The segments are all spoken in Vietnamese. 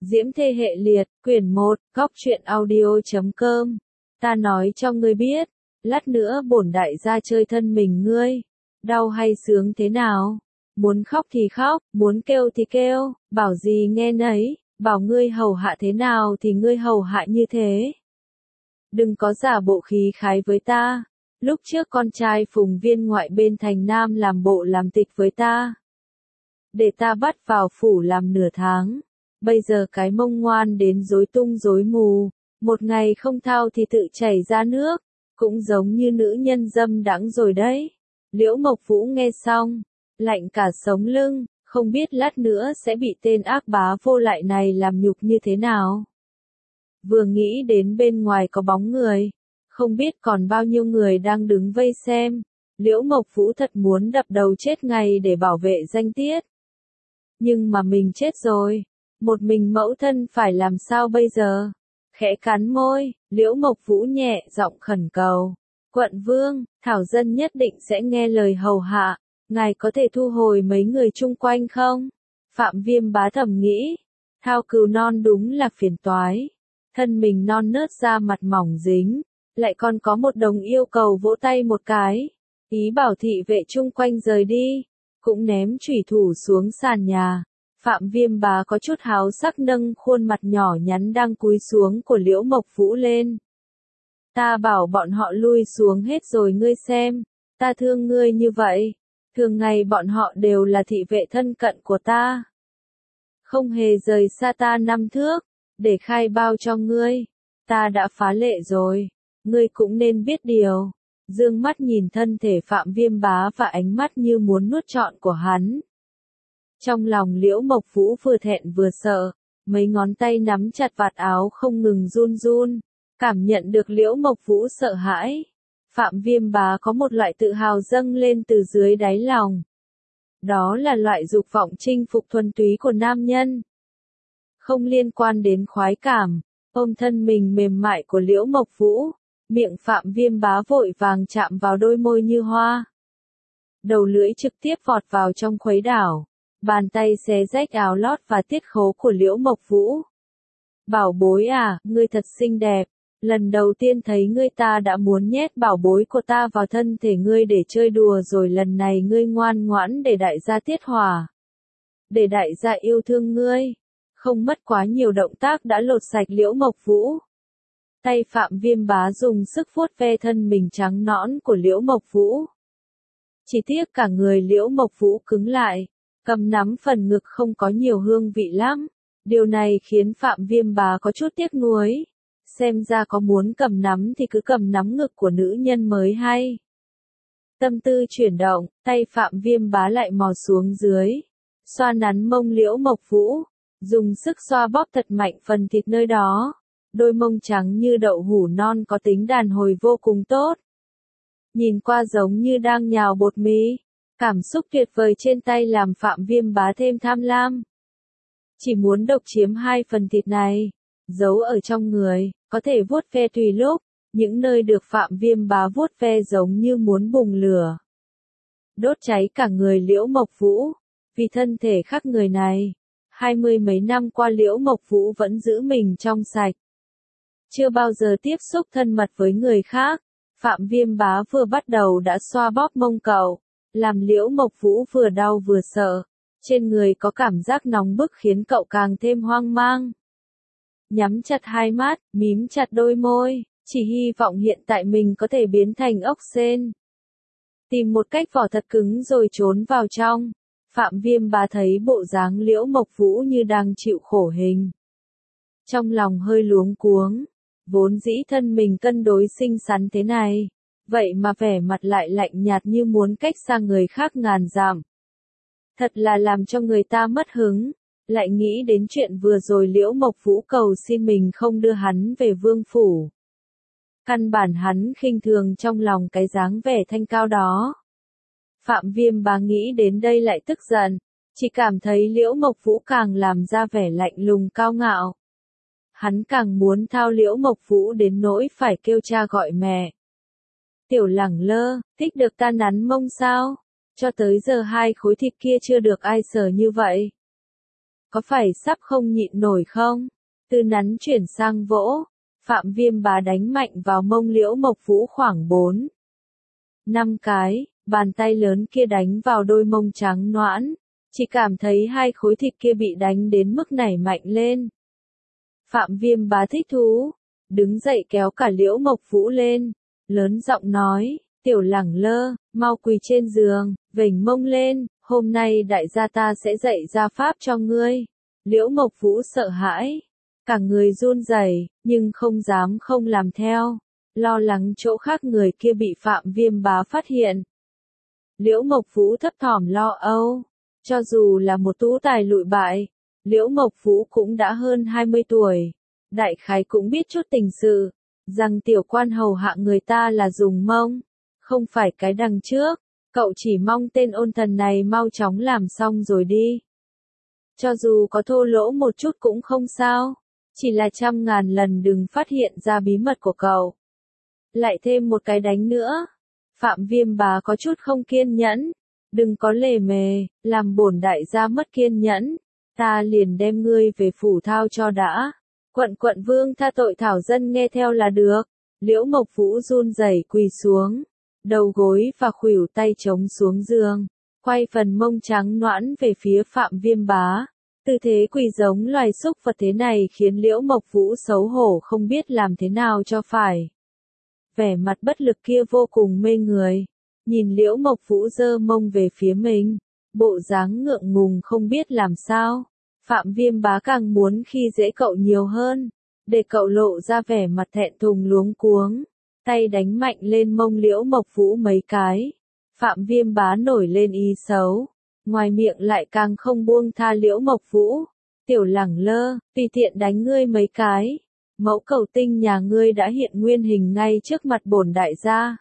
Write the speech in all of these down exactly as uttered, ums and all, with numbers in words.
Diễm Thê Hệ Liệt, quyển một, góc truyện audio chấm com. Ta nói cho ngươi biết, lát nữa bổn đại gia chơi thân mình ngươi, đau hay sướng thế nào? Muốn khóc thì khóc, muốn kêu thì kêu, bảo gì nghe nấy, bảo ngươi hầu hạ thế nào thì ngươi hầu hạ như thế. Đừng có giả bộ khí khái với ta. Lúc trước con trai Phùng Viên Ngoại bên thành Nam làm bộ làm tịch với ta, để ta bắt vào phủ làm nửa tháng. Bây giờ cái mông ngoan đến rối tung rối mù, một ngày không thao thì tự chảy ra nước, cũng giống như nữ nhân dâm đãng rồi đấy. Liễu Mộc Vũ nghe xong, lạnh cả sống lưng, không biết lát nữa sẽ bị tên ác bá vô lại này làm nhục như thế nào. Vừa nghĩ đến bên ngoài có bóng người, không biết còn bao nhiêu người đang đứng vây xem, Liễu Mộc Vũ thật muốn đập đầu chết ngay để bảo vệ danh tiết. Nhưng mà mình chết rồi, một mình mẫu thân phải làm sao bây giờ? Khẽ cắn môi, Liễu Mộc Vũ nhẹ giọng khẩn cầu. Quận vương, Thảo dân nhất định sẽ nghe lời hầu hạ, ngài có thể thu hồi mấy người chung quanh không? Phạm Viêm Bá thầm nghĩ, Thao Cừu non đúng là phiền toái. Thân mình non nớt da mặt mỏng dính, lại còn có một đồng yêu cầu vỗ tay một cái, ý bảo thị vệ chung quanh rời đi, cũng ném chủy thủ xuống sàn nhà. Phạm Viêm Bá có chút háo sắc nâng khuôn mặt nhỏ nhắn đang cúi xuống của Liễu Mộc Vũ lên. Ta bảo bọn họ lui xuống hết rồi ngươi xem, ta thương ngươi như vậy, thường ngày bọn họ đều là thị vệ thân cận của ta. Không hề rời xa ta năm thước, để khai bao cho ngươi, ta đã phá lệ rồi, ngươi cũng nên biết điều. Dương mắt nhìn thân thể Phạm Viêm Bá và ánh mắt như muốn nuốt trọn của hắn. Trong lòng Liễu Mộc Vũ vừa thẹn vừa sợ, mấy ngón tay nắm chặt vạt áo không ngừng run run, cảm nhận được Liễu Mộc Vũ sợ hãi. Phạm Viêm Bá có một loại tự hào dâng lên từ dưới đáy lòng. Đó là loại dục vọng chinh phục thuần túy của nam nhân. Không liên quan đến khoái cảm, ôm thân mình mềm mại của Liễu Mộc Vũ, miệng Phạm Viêm Bá vội vàng chạm vào đôi môi như hoa. Đầu lưỡi trực tiếp vọt vào trong khuấy đảo. Bàn tay xé rách áo lót và tiết khố của Liễu Mộc Vũ. Bảo bối à, ngươi thật xinh đẹp. Lần đầu tiên thấy ngươi ta đã muốn nhét bảo bối của ta vào thân thể ngươi để chơi đùa rồi, lần này ngươi ngoan ngoãn để đại gia tiết hỏa. Để đại gia yêu thương ngươi. Không mất quá nhiều động tác đã lột sạch Liễu Mộc Vũ. Tay Phạm Viêm Bá dùng sức vuốt ve thân mình trắng nõn của Liễu Mộc Vũ. Chỉ tiếc cả người Liễu Mộc Vũ cứng lại. Cầm nắm phần ngực không có nhiều hương vị lắm. Điều này khiến Phạm Viêm Bá có chút tiếc nuối. Xem ra có muốn cầm nắm thì cứ cầm nắm ngực của nữ nhân mới hay. Tâm tư chuyển động, tay Phạm Viêm Bá lại mò xuống dưới. Xoa nắn mông Liễu Mộc Vũ. Dùng sức xoa bóp thật mạnh phần thịt nơi đó. Đôi mông trắng như đậu hũ non có tính đàn hồi vô cùng tốt. Nhìn qua giống như đang nhào bột mì. Cảm xúc tuyệt vời trên tay làm Phạm Viêm Bá thêm tham lam. Chỉ muốn độc chiếm hai phần thịt này, giấu ở trong người, có thể vuốt ve tùy lúc, những nơi được Phạm Viêm Bá vuốt ve giống như muốn bùng lửa. Đốt cháy cả người Liễu Mộc Vũ, vì thân thể khác người này, hai mươi mấy năm qua Liễu Mộc Vũ vẫn giữ mình trong sạch. Chưa bao giờ tiếp xúc thân mật với người khác, Phạm Viêm Bá vừa bắt đầu đã xoa bóp mông cậu. Làm Liễu Mộc Vũ vừa đau vừa sợ, trên người có cảm giác nóng bức khiến cậu càng thêm hoang mang. Nhắm chặt hai mắt, mím chặt đôi môi, chỉ hy vọng hiện tại mình có thể biến thành ốc sên. Tìm một cách vỏ thật cứng rồi trốn vào trong. Phạm Viêm Bá thấy bộ dáng Liễu Mộc Vũ như đang chịu khổ hình. Trong lòng hơi luống cuống, vốn dĩ thân mình cân đối xinh xắn thế này. Vậy mà vẻ mặt lại lạnh nhạt như muốn cách xa người khác ngàn dặm. Thật là làm cho người ta mất hứng, lại nghĩ đến chuyện vừa rồi Liễu Mộc Vũ cầu xin mình không đưa hắn về vương phủ. Căn bản hắn khinh thường trong lòng cái dáng vẻ thanh cao đó. Phạm Viêm Bá nghĩ đến đây lại tức giận, chỉ cảm thấy Liễu Mộc Vũ càng làm ra vẻ lạnh lùng cao ngạo. Hắn càng muốn thao Liễu Mộc Vũ đến nỗi phải kêu cha gọi mẹ. Tiểu lẳng lơ, thích được ta nắn mông sao? Cho tới giờ hai khối thịt kia chưa được ai sờ như vậy. có phải sắp không nhịn nổi không? Từ nắn chuyển sang vỗ, Phạm Viêm Bá đánh mạnh vào mông Liễu Mộc Vũ khoảng bốn, năm cái, bàn tay lớn kia đánh vào đôi mông trắng nõn, chỉ cảm thấy hai khối thịt kia bị đánh đến mức nảy mạnh lên. Phạm Viêm Bá thích thú, đứng dậy kéo cả Liễu Mộc Vũ lên, lớn giọng nói, tiểu lẳng lơ, mau quỳ trên giường, vểnh mông lên, hôm nay đại gia ta sẽ dạy gia pháp cho ngươi. Liễu Mộc Vũ sợ hãi, cả người run rẩy, nhưng không dám không làm theo, lo lắng chỗ khác người kia bị Phạm Viêm Bá phát hiện. Liễu Mộc Vũ thấp thỏm lo âu, cho dù là một tú tài lụi bại, Liễu Mộc Vũ cũng đã hơn hai mươi tuổi, đại khái cũng biết chút tình sự, rằng tiểu quan hầu hạ người ta là dùng mông, không phải cái đằng trước, cậu chỉ mong tên ôn thần này mau chóng làm xong rồi đi. Cho dù có thô lỗ một chút cũng không sao, chỉ là trăm ngàn lần đừng phát hiện ra bí mật của cậu. Lại thêm một cái đánh nữa. Phạm Viêm Bá có chút không kiên nhẫn, đừng có lề mề, làm bổn đại gia mất kiên nhẫn, ta liền đem ngươi về phủ thao cho đã. Quận quận vương tha tội thảo dân nghe theo là được. Liễu Mộc Vũ run rẩy quỳ xuống, đầu gối và khuỷu tay chống xuống giường, quay phần mông trắng nõn về phía Phạm Viêm Bá. Tư thế quỳ giống loài súc vật thế này khiến Liễu Mộc Vũ xấu hổ không biết làm thế nào cho phải. Vẻ mặt bất lực kia vô cùng mê người, nhìn Liễu Mộc Vũ giơ mông về phía mình, bộ dáng ngượng ngùng không biết làm sao. Phạm Viêm Bá càng muốn khi dễ cậu nhiều hơn, để cậu lộ ra vẻ mặt thẹn thùng luống cuống, tay đánh mạnh lên mông Liễu Mộc Vũ mấy cái. Phạm Viêm Bá nổi lên ý xấu, ngoài miệng lại càng không buông tha Liễu Mộc Vũ. Tiểu lẳng lơ, tùy tiện đánh ngươi mấy cái, mẫu cầu tinh nhà ngươi đã hiện nguyên hình ngay trước mặt bổn đại gia.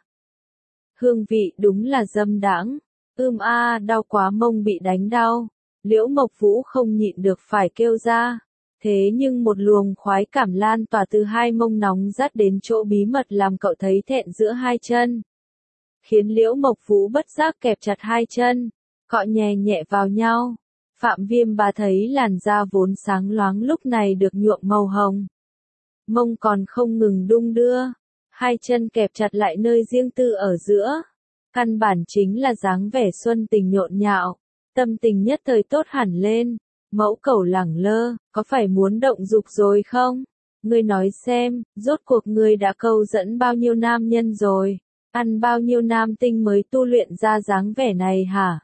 Hương vị đúng là dâm đãng. Ưm a, đau quá, mông bị đánh đau. Liễu Mộc Vũ không nhịn được phải kêu ra. Thế nhưng một luồng khoái cảm lan tỏa từ hai mông nóng rát đến chỗ bí mật làm cậu thấy thẹn giữa hai chân. Khiến Liễu Mộc Vũ bất giác kẹp chặt hai chân, cọ nhẹ nhẹ vào nhau. Phạm Viêm Bá thấy làn da vốn sáng loáng lúc này được nhuộm màu hồng. Mông còn không ngừng đung đưa, hai chân kẹp chặt lại nơi riêng tư ở giữa. Căn bản chính là dáng vẻ xuân tình nhộn nhạo, tâm tình nhất thời tốt hẳn lên. Mẫu cẩu lẳng lơ, có phải muốn động dục rồi không? Ngươi nói xem, rốt cuộc ngươi đã câu dẫn bao nhiêu nam nhân rồi? Ăn bao nhiêu nam tinh mới tu luyện ra dáng vẻ này hả?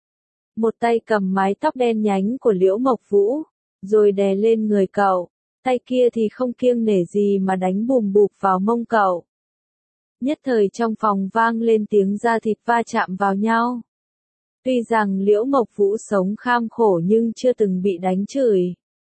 Một tay cầm mái tóc đen nhánh của Liễu Mộc Vũ, rồi đè lên người cậu, tay kia thì không kiêng nể gì mà đánh bùm bụp vào mông cậu. Nhất thời trong phòng vang lên tiếng da thịt va chạm vào nhau. Tuy rằng Liễu Mộc Vũ sống kham khổ nhưng chưa từng bị đánh chửi.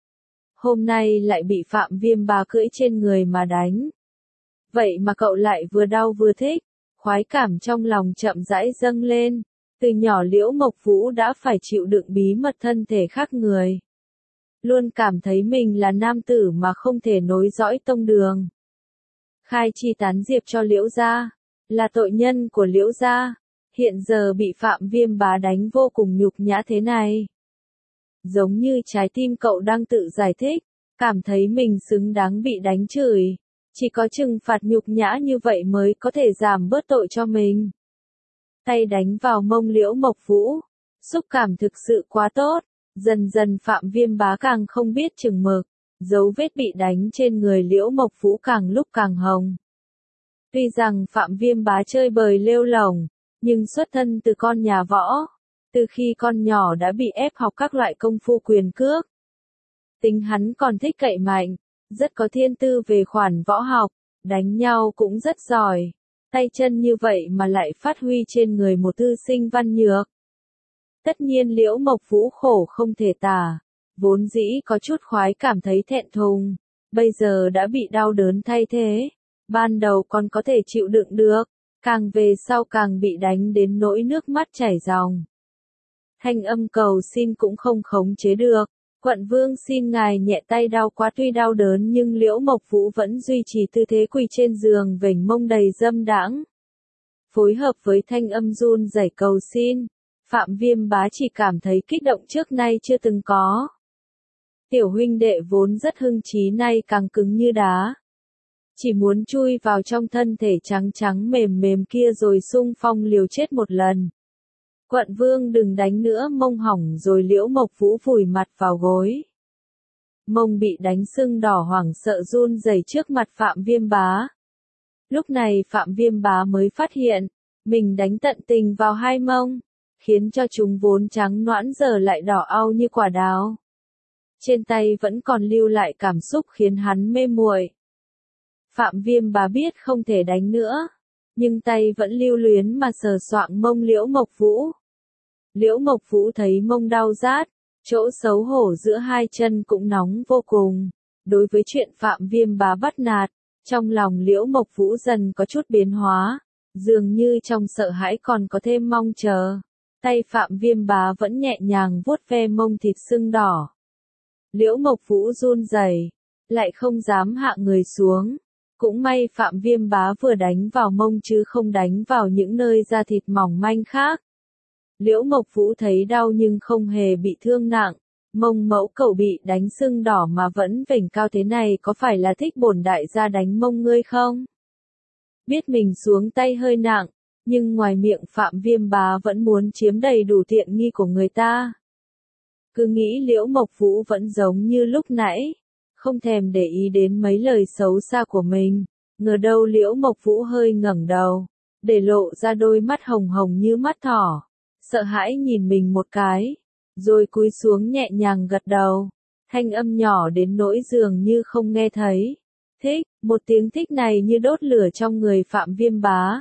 Hôm nay lại bị Phạm Viêm Bá cưỡi trên người mà đánh. Vậy mà cậu lại vừa đau vừa thích, khoái cảm trong lòng chậm rãi dâng lên. Từ nhỏ Liễu Mộc Vũ đã phải chịu đựng bí mật thân thể khác người. Luôn cảm thấy mình là nam tử mà không thể nối dõi tông đường. Khai chi tán diệp cho Liễu gia, là tội nhân của Liễu gia, hiện giờ bị Phạm Viêm Bá đánh vô cùng nhục nhã thế này. Giống như trái tim cậu đang tự giải thích, cảm thấy mình xứng đáng bị đánh chửi, chỉ có trừng phạt nhục nhã như vậy mới có thể giảm bớt tội cho mình. Tay đánh vào mông Liễu Mộc Vũ, xúc cảm thực sự quá tốt, dần dần Phạm Viêm Bá càng không biết chừng mực, dấu vết bị đánh trên người Liễu Mộc Vũ càng lúc càng hồng. Tuy rằng Phạm Viêm Bá chơi bời lêu lổng, nhưng xuất thân từ con nhà võ, từ khi con nhỏ đã bị ép học các loại công phu quyền cước. Tính hắn còn thích cậy mạnh, rất có thiên tư về khoản võ học, đánh nhau cũng rất giỏi. Tay chân như vậy mà lại phát huy trên người một thư sinh văn nhược. Tất nhiên Liễu Mộc Vũ khổ không thể tả, vốn dĩ có chút khoái cảm thấy thẹn thùng, bây giờ đã bị đau đớn thay thế. Ban đầu còn có thể chịu đựng được, càng về sau càng bị đánh đến nỗi nước mắt chảy ròng. Thanh âm cầu xin cũng không khống chế được. Quận vương xin ngài nhẹ tay, đau quá. Tuy đau đớn nhưng Liễu Mộc Vũ vẫn duy trì tư thế quỳ trên giường vểnh mông đầy dâm đãng. Phối hợp với thanh âm run rẩy cầu xin, Phạm Viêm Bá chỉ cảm thấy kích động trước nay chưa từng có. Tiểu huynh đệ vốn rất hưng trí nay càng cứng như đá. Chỉ muốn chui vào trong thân thể trắng trắng mềm mềm kia rồi xung phong liều chết một lần. Quận vương đừng đánh nữa, mông hỏng rồi. Liễu Mộc Vũ vùi mặt vào gối. Mông bị đánh sưng đỏ, hoảng sợ run rẩy trước mặt Phạm Viêm Bá. Lúc này Phạm Viêm Bá mới phát hiện, mình đánh tận tình vào hai mông, khiến cho chúng vốn trắng nõn giờ lại đỏ au như quả đào. Trên tay vẫn còn lưu lại cảm xúc khiến hắn mê muội. Phạm Viêm Bá biết không thể đánh nữa, nhưng tay vẫn lưu luyến mà sờ soạng mông Liễu Mộc Vũ. Liễu Mộc Vũ thấy mông đau rát, chỗ xấu hổ giữa hai chân cũng nóng vô cùng. Đối với chuyện Phạm Viêm Bá bắt nạt, trong lòng Liễu Mộc Vũ dần có chút biến hóa, dường như trong sợ hãi còn có thêm mong chờ. Tay Phạm Viêm Bá vẫn nhẹ nhàng vuốt ve mông thịt sưng đỏ. Liễu Mộc Vũ run rẩy, lại không dám hạ người xuống. Cũng may Phạm Viêm Bá vừa đánh vào mông chứ không đánh vào những nơi da thịt mỏng manh khác. Liễu Mộc Vũ thấy đau nhưng không hề bị thương nặng. Mông mẫu cậu bị đánh sưng đỏ mà vẫn vểnh cao thế này, có phải là thích bổn đại gia đánh mông ngươi không? Biết mình xuống tay hơi nặng, nhưng ngoài miệng Phạm Viêm Bá vẫn muốn chiếm đầy đủ tiện nghi của người ta. Cứ nghĩ Liễu Mộc Vũ vẫn giống như lúc nãy, không thèm để ý đến mấy lời xấu xa của mình. Ngờ đâu Liễu Mộc Vũ hơi ngẩng đầu, để lộ ra đôi mắt hồng hồng như mắt thỏ, sợ hãi nhìn mình một cái, rồi cúi xuống nhẹ nhàng gật đầu, thanh âm nhỏ đến nỗi dường như không nghe thấy. Thích, một tiếng thích này như đốt lửa trong người Phạm Viêm Bá.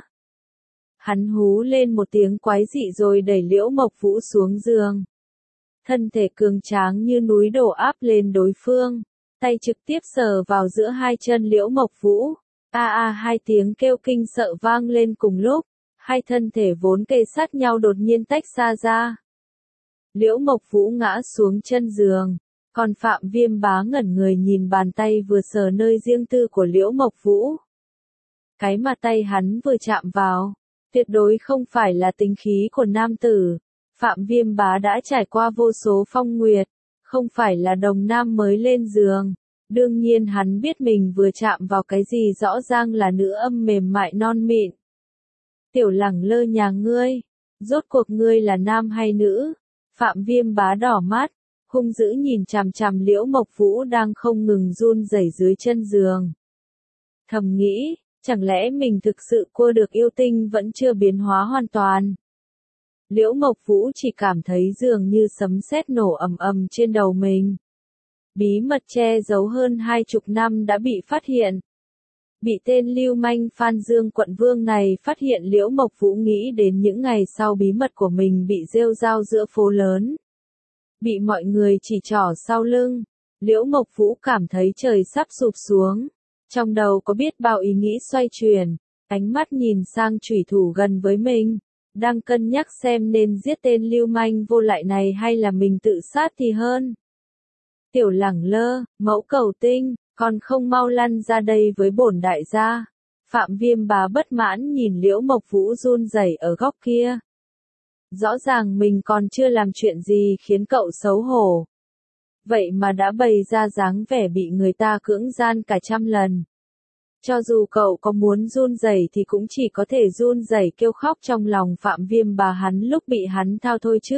Hắn hú lên một tiếng quái dị rồi đẩy Liễu Mộc Vũ xuống giường. Thân thể cường tráng như núi đổ áp lên đối phương, tay trực tiếp sờ vào giữa hai chân Liễu Mộc Vũ. A a hai tiếng kêu kinh sợ vang lên cùng lúc, hai thân thể vốn kề sát nhau đột nhiên tách xa ra. Liễu Mộc Vũ ngã xuống chân giường, còn Phạm Viêm Bá ngẩn người nhìn bàn tay vừa sờ nơi riêng tư của Liễu Mộc Vũ. Cái mà tay hắn vừa chạm vào, tuyệt đối không phải là tính khí của nam tử. Phạm Viêm Bá đã trải qua vô số phong nguyệt, không phải là đồng nam mới lên giường. Đương nhiên hắn biết mình vừa chạm vào cái gì rõ ràng là nữ âm mềm mại non mịn. Tiểu Lẳng Lơ nhà ngươi, rốt cuộc ngươi là nam hay nữ? Phạm Viêm Bá đỏ mắt, hung dữ nhìn chằm chằm Liễu Mộc Vũ đang không ngừng run rẩy dưới chân giường. Thầm nghĩ, chẳng lẽ mình thực sự cua được yêu tinh vẫn chưa biến hóa hoàn toàn? Liễu Mộc Vũ chỉ cảm thấy dường như sấm sét nổ ầm ầm trên đầu mình. Bí mật che giấu hơn hai chục năm đã bị phát hiện. Bị tên lưu manh Phan Dương quận vương này phát hiện, Liễu Mộc Vũ nghĩ đến những ngày sau bí mật của mình bị rêu rao giữa phố lớn. Bị mọi người chỉ trỏ sau lưng, Liễu Mộc Vũ cảm thấy trời sắp sụp xuống. Trong đầu có biết bao ý nghĩ xoay chuyển, ánh mắt nhìn sang chủy thủ gần với mình, đang cân nhắc xem nên giết tên lưu manh vô lại này hay là mình tự sát thì hơn. Tiểu Lẳng Lơ, mẫu cầu tinh, còn không mau lăn ra đây với bổn đại gia. Phạm Viêm Bá bất mãn nhìn Liễu Mộc Vũ run rẩy ở góc kia. Rõ ràng mình còn chưa làm chuyện gì khiến cậu xấu hổ. Vậy mà đã bày ra dáng vẻ bị người ta cưỡng gian cả trăm lần. Cho dù cậu có muốn run rẩy thì cũng chỉ có thể run rẩy kêu khóc trong lòng Phạm Viêm Bá hắn lúc bị hắn thao thôi chứ.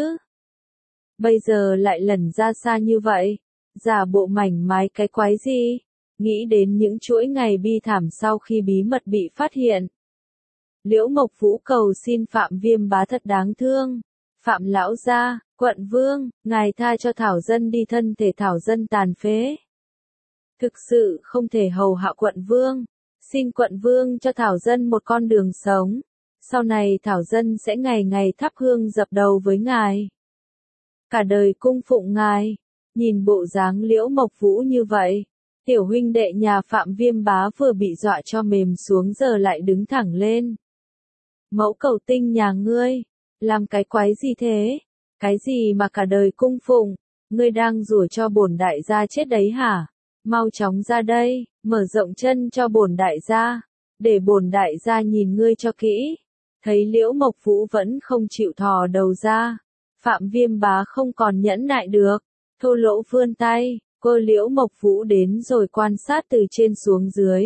Bây giờ lại lẩn ra xa như vậy, giả bộ mảnh mai cái quái gì? Nghĩ đến những chuỗi ngày bi thảm sau khi bí mật bị phát hiện. Liễu Mộc Vũ cầu xin Phạm Viêm Bá thật đáng thương. Phạm lão gia, quận vương, ngài tha cho Thảo Dân đi, thân thể Thảo Dân tàn phế. Thực sự không thể hầu hạ quận vương. Xin quận vương cho Thảo Dân một con đường sống. Sau này Thảo Dân sẽ ngày ngày thắp hương dập đầu với ngài. Cả đời cung phụng ngài. Nhìn bộ dáng Liễu Mộc Vũ như vậy, tiểu huynh đệ nhà Phạm Viêm Bá vừa bị dọa cho mềm xuống giờ lại đứng thẳng lên. Mẫu cầu tinh nhà ngươi, làm cái quái gì thế? Cái gì mà cả đời cung phụng? Ngươi đang rủa cho bổn đại gia chết đấy hả? Mau chóng ra đây, mở rộng chân cho bổn đại gia, để bổn đại gia nhìn ngươi cho kỹ. Thấy Liễu Mộc Vũ vẫn không chịu thò đầu ra, Phạm Viêm Bá không còn nhẫn nại được, thô lỗ vươn tay, Cô Liễu Mộc Vũ đến rồi quan sát từ trên xuống dưới.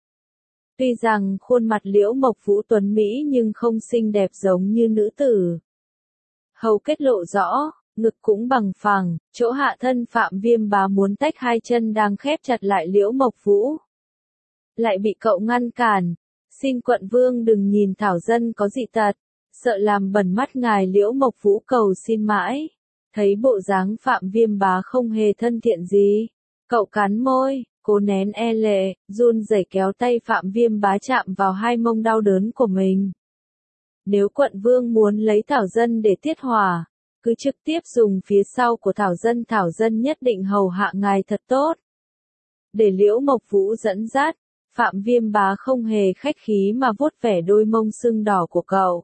Tuy rằng khuôn mặt Liễu Mộc Vũ tuấn mỹ nhưng không xinh đẹp giống như nữ tử. Hầu kết lộ rõ, ngực cũng bằng phẳng, chỗ hạ thân Phạm Viêm Bá muốn tách hai chân đang khép chặt lại Liễu Mộc Vũ. Lại bị cậu ngăn cản. Xin quận vương đừng nhìn Thảo dân có dị tật, sợ làm bẩn mắt ngài. Liễu Mộc Vũ cầu xin mãi. Thấy bộ dáng Phạm Viêm Bá không hề thân thiện gì, cậu cắn môi, cố nén e lệ, run rẩy kéo tay Phạm Viêm Bá chạm vào hai mông đau đớn của mình. Nếu quận vương muốn lấy Thảo dân để tiết hỏa, cứ trực tiếp dùng phía sau của Thảo dân, Thảo dân nhất định hầu hạ ngài thật tốt. Để Liễu Mộc Vũ dẫn dắt, Phạm Viêm Bá không hề khách khí mà vuốt vẻ đôi mông sưng đỏ của cậu.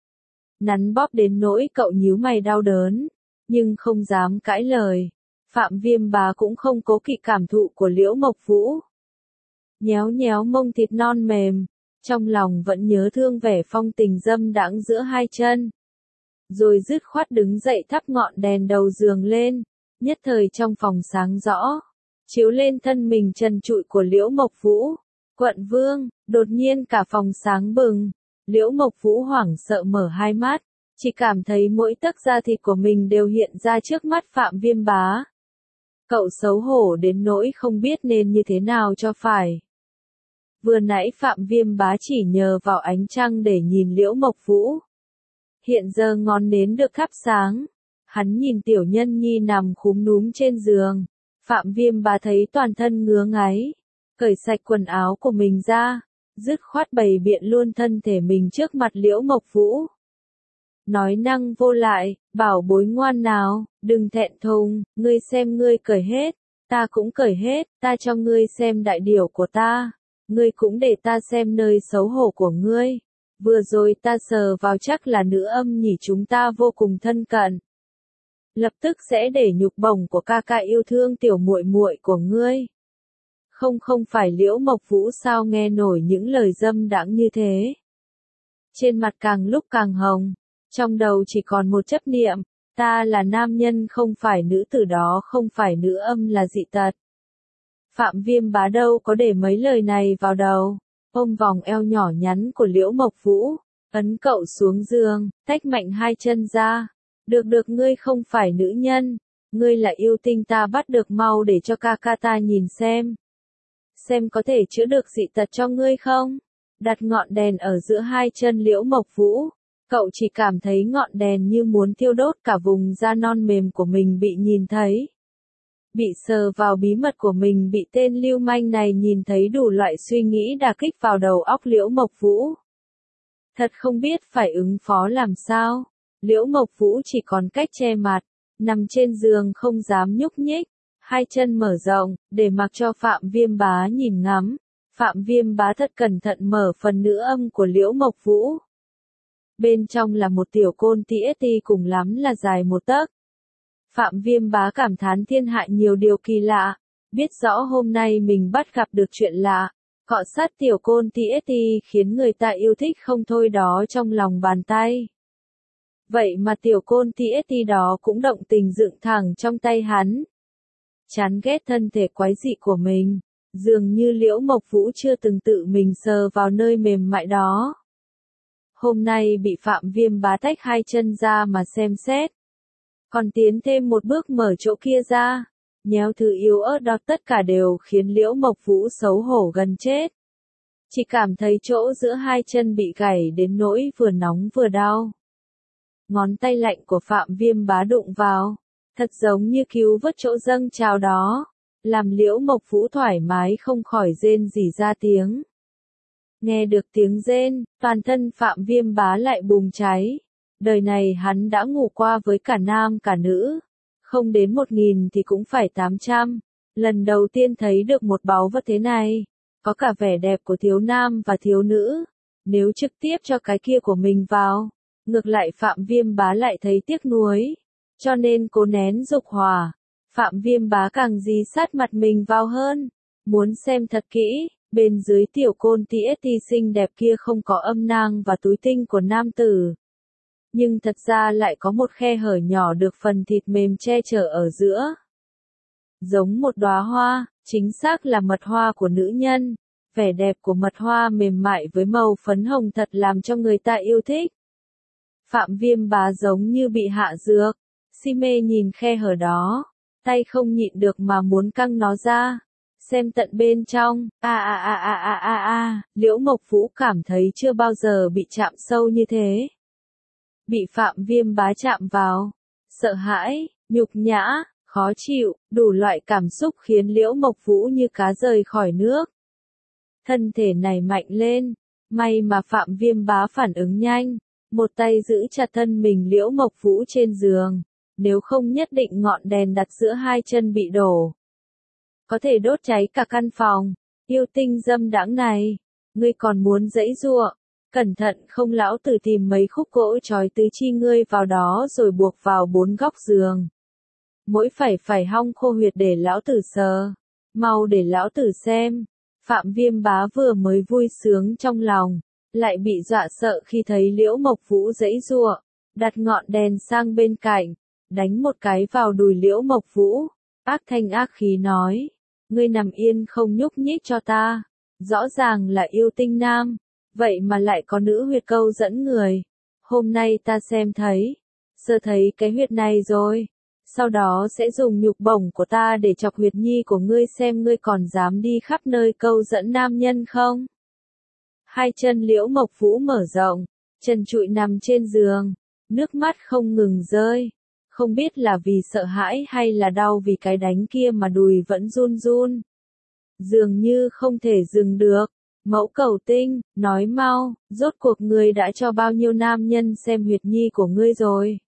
Nắn bóp đến nỗi cậu nhíu mày đau đớn, nhưng không dám cãi lời. Phạm Viêm Bá cũng không cố kỵ cảm thụ của Liễu Mộc Vũ. Nhéo nhéo mông thịt non mềm, trong lòng vẫn nhớ thương vẻ phong tình dâm đãng giữa hai chân. Rồi dứt khoát đứng dậy thắp ngọn đèn đầu giường lên, nhất thời trong phòng sáng rõ, chiếu lên thân mình trần trụi của Liễu Mộc Vũ. Quận vương, đột nhiên cả phòng sáng bừng, Liễu Mộc Vũ hoảng sợ mở hai mắt, chỉ cảm thấy mỗi tấc da thịt của mình đều hiện ra trước mắt Phạm Viêm Bá. Cậu xấu hổ đến nỗi không biết nên như thế nào cho phải. Vừa nãy Phạm Viêm Bá chỉ nhờ vào ánh trăng để nhìn Liễu Mộc Vũ. Hiện giờ ngọn nến được thắp sáng, hắn nhìn tiểu nhân nhi nằm khúm núm trên giường. Phạm Viêm Bá thấy toàn thân ngứa ngáy, cởi sạch quần áo của mình ra, dứt khoát bày biện luôn thân thể mình trước mặt Liễu Mộc Vũ. Nói năng vô lại, bảo bối ngoan nào, đừng thẹn thùng, ngươi xem ngươi cởi hết, ta cũng cởi hết, ta cho ngươi xem đại điểu của ta, ngươi cũng để ta xem nơi xấu hổ của ngươi. Vừa rồi ta sờ vào chắc là nữ âm nhỉ, chúng ta vô cùng thân cận. Lập tức sẽ để nhục bổng của ca ca yêu thương tiểu muội muội của ngươi. Không không phải Liễu Mộc Vũ sao nghe nổi những lời dâm đãng như thế. Trên mặt càng lúc càng hồng, trong đầu chỉ còn một chấp niệm, ta là nam nhân không phải nữ tử, đó không phải nữ âm là dị tật. Phạm Viêm Bá đâu có để mấy lời này vào đầu, ôm vòng eo nhỏ nhắn của Liễu Mộc Vũ, ấn cậu xuống giường, tách mạnh hai chân ra. Được được, ngươi không phải nữ nhân, ngươi là yêu tinh, ta bắt được, mau để cho ca ca ta nhìn xem. Xem có thể chữa được dị tật cho ngươi không? Đặt ngọn đèn ở giữa hai chân Liễu Mộc Vũ, cậu chỉ cảm thấy ngọn đèn như muốn thiêu đốt cả vùng da non mềm của mình bị nhìn thấy. Bị sờ vào bí mật của mình, bị tên lưu manh này nhìn thấy, đủ loại suy nghĩ đả kích vào đầu óc Liễu Mộc Vũ. Thật không biết phải ứng phó làm sao. Liễu Mộc Vũ chỉ còn cách che mặt, nằm trên giường không dám nhúc nhích, hai chân mở rộng, để mặc cho Phạm Viêm Bá nhìn ngắm. Phạm Viêm Bá thật cẩn thận mở phần nữ âm của Liễu Mộc Vũ. Bên trong là một tiểu côn tía ti, cùng lắm là dài một tấc. Phạm Viêm Bá cảm thán thiên hạ nhiều điều kỳ lạ, biết rõ hôm nay mình bắt gặp được chuyện lạ. Cọ sát tiểu côn tía ti khiến người ta yêu thích không thôi đó trong lòng bàn tay. Vậy mà tiểu côn tía ti đó cũng động tình dựng thẳng trong tay hắn. Chán ghét thân thể quái dị của mình, dường như Liễu Mộc Vũ chưa từng tự mình sờ vào nơi mềm mại đó. Hôm nay bị Phạm Viêm Bá tách hai chân ra mà xem xét. Còn tiến thêm một bước mở chỗ kia ra, nhéo thứ yếu ớt đó, tất cả đều khiến Liễu Mộc Vũ xấu hổ gần chết. Chỉ cảm thấy chỗ giữa hai chân bị gảy đến nỗi vừa nóng vừa đau. Ngón tay lạnh của Phạm Viêm Bá đụng vào, thật giống như cứu vớt chỗ dâng trào đó, làm Liễu Mộc Vũ thoải mái không khỏi rên rỉ ra tiếng. Nghe được tiếng rên, toàn thân Phạm Viêm Bá lại bùng cháy. Đời này hắn đã ngủ qua với cả nam cả nữ, không đến một nghìn thì cũng phải tám trăm. Lần đầu tiên thấy được một báu vật thế này, có cả vẻ đẹp của thiếu nam và thiếu nữ. Nếu trực tiếp cho cái kia của mình vào, ngược lại Phạm Viêm Bá lại thấy tiếc nuối, cho nên cố nén dục hỏa. Phạm Viêm Bá càng dí sát mặt mình vào hơn, muốn xem thật kỹ, bên dưới tiểu côn tía ti xinh đẹp kia không có âm nang và túi tinh của nam tử. Nhưng thật ra lại có một khe hở nhỏ được phần thịt mềm che chở ở giữa. giống một đóa hoa, chính xác là mật hoa của nữ nhân. Vẻ đẹp của mật hoa mềm mại với màu phấn hồng thật làm cho người ta yêu thích. Phạm Viêm Bá giống như bị hạ dược, si mê nhìn khe hở đó, tay không nhịn được mà muốn căng nó ra, xem tận bên trong. A a a a a a a, Liễu Mộc Vũ cảm thấy chưa bao giờ bị chạm sâu như thế. Bị Phạm Viêm Bá chạm vào, sợ hãi, nhục nhã, khó chịu, đủ loại cảm xúc khiến Liễu Mộc Vũ như cá rời khỏi nước. Thân thể này mạnh lên, may mà Phạm Viêm Bá phản ứng nhanh, một tay giữ chặt thân mình Liễu Mộc Vũ trên giường, nếu không nhất định ngọn đèn đặt giữa hai chân bị đổ. Có thể đốt cháy cả căn phòng, yêu tinh dâm đãng này, ngươi còn muốn giãy giụa, cẩn thận không lão tử tìm mấy khúc gỗ trói tứ chi ngươi vào đó rồi buộc vào bốn góc giường. Mỗi phải phải hong khô huyệt để lão tử sờ, mau để lão tử xem. Phạm Viêm Bá vừa mới vui sướng trong lòng, lại bị dọa sợ khi thấy Liễu Mộc Vũ giãy giụa, đặt ngọn đèn sang bên cạnh, đánh một cái vào đùi Liễu Mộc Vũ, ác thanh ác khí nói, ngươi nằm yên không nhúc nhích cho ta, rõ ràng là yêu tinh nam, vậy mà lại có nữ huyệt câu dẫn người, hôm nay ta xem thấy, sơ thấy cái huyệt này rồi. Sau đó sẽ dùng nhục bổng của ta để chọc huyệt nhi của ngươi xem ngươi còn dám đi khắp nơi câu dẫn nam nhân không. Hai chân Liễu Mộc Vũ mở rộng, trần trụi nằm trên giường, nước mắt không ngừng rơi. Không biết là vì sợ hãi hay là đau vì cái đánh kia mà đùi vẫn run run. Dường như không thể dừng được. Mẫu Cầu Tinh, nói mau, rốt cuộc ngươi đã cho bao nhiêu nam nhân xem huyệt nhi của ngươi rồi?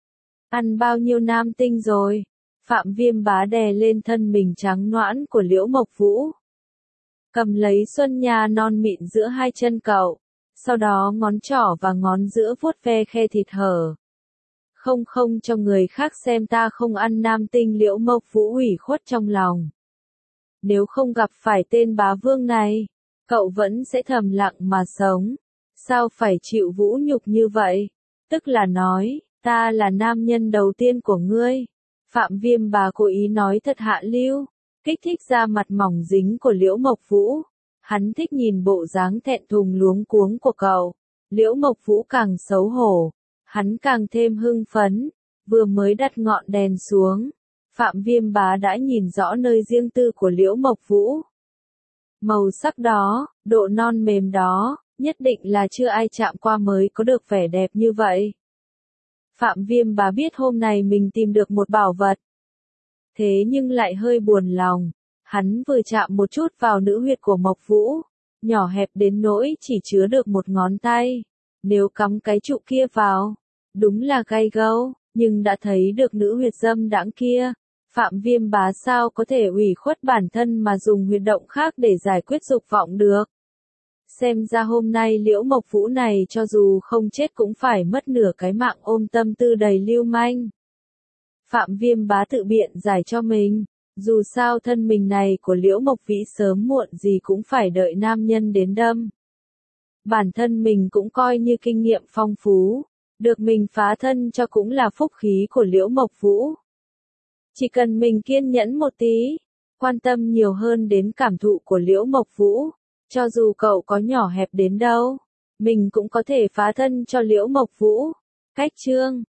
Ăn bao nhiêu nam tinh rồi? Phạm Viêm Bá đè lên thân mình trắng nõn của Liễu Mộc Vũ. Cầm lấy xuân nha non mịn giữa hai chân cậu. Sau đó ngón trỏ và ngón giữa vuốt ve khe thịt hở. Không không cho người khác xem ta không ăn nam tinh. Liễu Mộc Vũ ủy khuất trong lòng. Nếu không gặp phải tên bá vương này, cậu vẫn sẽ thầm lặng mà sống. Sao phải chịu vũ nhục như vậy? Tức là nói, ta là nam nhân đầu tiên của ngươi. Phạm Viêm Bá cố ý nói thật hạ lưu, kích thích ra mặt mỏng dính của Liễu Mộc Vũ. Hắn thích nhìn bộ dáng thẹn thùng luống cuống của cậu. Liễu Mộc Vũ càng xấu hổ, hắn càng thêm hưng phấn. Vừa mới đặt ngọn đèn xuống, Phạm Viêm Bá đã nhìn rõ nơi riêng tư của Liễu Mộc Vũ. Màu sắc đó, độ non mềm đó, nhất định là chưa ai chạm qua mới có được vẻ đẹp như vậy. Phạm Viêm Bá biết hôm nay mình tìm được một bảo vật. Thế nhưng lại hơi buồn lòng, hắn vừa chạm một chút vào nữ huyệt của Mộc Vũ, nhỏ hẹp đến nỗi chỉ chứa được một ngón tay. Nếu cắm cái trụ kia vào, đúng là gay gâu, nhưng đã thấy được nữ huyệt dâm đãng kia. Phạm Viêm Bá sao có thể ủy khuất bản thân mà dùng huyệt động khác để giải quyết dục vọng được. Xem ra hôm nay Liễu Mộc Vũ này cho dù không chết cũng phải mất nửa cái mạng ôm tâm tư đầy lưu manh. Phạm Viêm Bá tự biện giải cho mình, dù sao thân mình này của Liễu Mộc Vĩ sớm muộn gì cũng phải đợi nam nhân đến đâm. Bản thân mình cũng coi như kinh nghiệm phong phú, được mình phá thân cho cũng là phúc khí của Liễu Mộc Vũ. Chỉ cần mình kiên nhẫn một tí, quan tâm nhiều hơn đến cảm thụ của Liễu Mộc Vũ, cho dù cậu có nhỏ hẹp đến đâu, mình cũng có thể phá thân cho Liễu Mộc Vũ. Cách chương